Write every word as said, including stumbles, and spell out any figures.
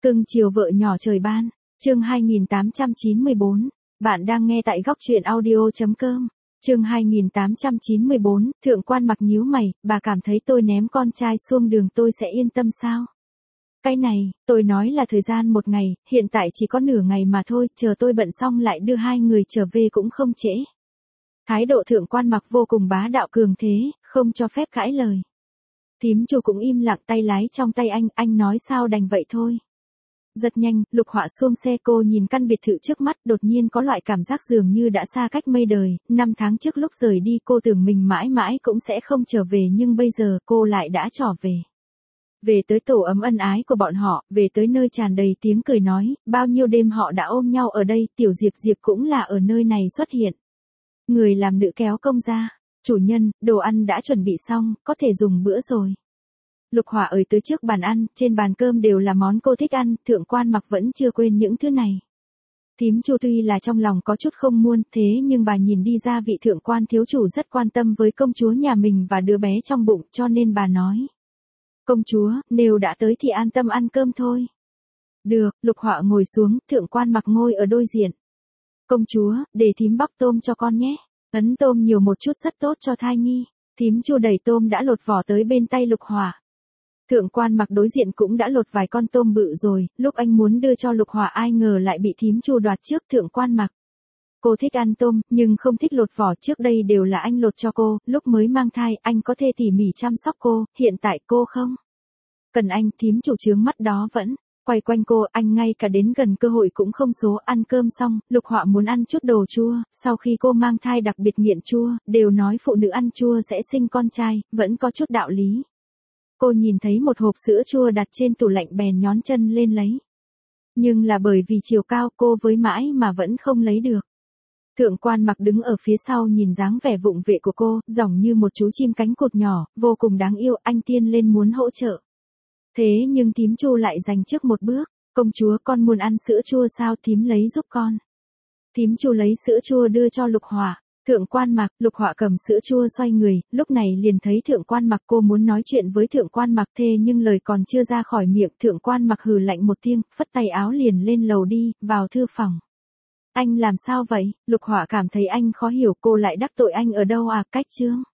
Cưng chiều vợ nhỏ trời ban, chương hai nghìn tám trăm chín mươi bốn. Bạn đang nghe tại góc truyện audio chấm com. Chương hai nghìn tám trăm chín mươi bốn, thượng quan Mặc nhíu mày, bà cảm thấy tôi ném con trai xuông đường tôi sẽ yên tâm sao? Cái này, tôi nói là thời gian một ngày, hiện tại chỉ có nửa ngày mà thôi, chờ tôi bận xong lại đưa hai người trở về cũng không trễ. Thái độ thượng quan Mặc vô cùng bá đạo cường thế, không cho phép cãi lời. Thím Chu cũng im lặng, tay lái trong tay anh, anh nói sao đành vậy thôi. Rất nhanh, Lục Họa xuông xe, cô nhìn căn biệt thự trước mắt, đột nhiên có loại cảm giác dường như đã xa cách mây đời. Năm tháng trước lúc rời đi cô tưởng mình mãi mãi cũng sẽ không trở về, nhưng bây giờ cô lại đã trở về. Về tới tổ ấm ân ái của bọn họ, về tới nơi tràn đầy tiếng cười nói, bao nhiêu đêm họ đã ôm nhau ở đây, Tiểu Diệp Diệp cũng là ở nơi này xuất hiện. Người làm nữ kéo công ra, chủ nhân, đồ ăn đã chuẩn bị xong, có thể dùng bữa rồi. Lục Họa ơi tới trước bàn ăn, trên bàn cơm đều là món cô thích ăn, thượng quan Mặc vẫn chưa quên những thứ này. Thím Chu tuy là trong lòng có chút không muôn, thế nhưng bà nhìn đi ra vị thượng quan thiếu chủ rất quan tâm với công chúa nhà mình và đứa bé trong bụng, cho nên bà nói. Công chúa, nếu đã tới thì an tâm ăn cơm thôi. Được, Lục Họa ngồi xuống, thượng quan Mặc ngồi ở đôi diện. Công chúa, để thím bóc tôm cho con nhé. Ấn tôm nhiều một chút rất tốt cho thai nhi. Thím Chu đẩy tôm đã lột vỏ tới bên tay Lục Họa. Thượng quan Mặc đối diện cũng đã lột vài con tôm bự rồi, lúc anh muốn đưa cho Lục Họa ai ngờ lại bị thím Chu đoạt trước. Thượng quan Mặc. Cô thích ăn tôm, nhưng không thích lột vỏ, trước đây đều là anh lột cho cô, lúc mới mang thai, anh có thể tỉ mỉ chăm sóc cô, hiện tại cô không cần anh. Thím Chủ chướng mắt đó vẫn quay quanh cô, anh ngay cả đến gần cơ hội cũng không số. Ăn cơm xong, Lục Họa muốn ăn chút đồ chua, sau khi cô mang thai đặc biệt nghiện chua, đều nói phụ nữ ăn chua sẽ sinh con trai, vẫn có chút đạo lý. Cô nhìn thấy một hộp sữa chua đặt trên tủ lạnh bèn nhón chân lên lấy. Nhưng là bởi vì chiều cao cô với mãi mà vẫn không lấy được. Thượng quan Mặc đứng ở phía sau nhìn dáng vẻ vụng về của cô, giọng như một chú chim cánh cụt nhỏ, vô cùng đáng yêu. Anh tiên lên muốn hỗ trợ. Thế nhưng thím Chu lại giành trước một bước. Công chúa, con muốn ăn sữa chua sao? Thím lấy giúp con. Thím Chu lấy sữa chua đưa cho Lục Họa. Thượng quan Mặc, Lục Họa cầm sữa chua xoay người, lúc này liền thấy thượng quan Mặc. Cô muốn nói chuyện với thượng quan Mặc thê nhưng lời còn chưa ra khỏi miệng, thượng quan Mặc hừ lạnh một tiếng, phất tay áo liền lên lầu đi, vào thư phòng. Anh làm sao vậy? Lục Họa cảm thấy anh khó hiểu, cô lại đắc tội anh ở đâu à? Cách chương.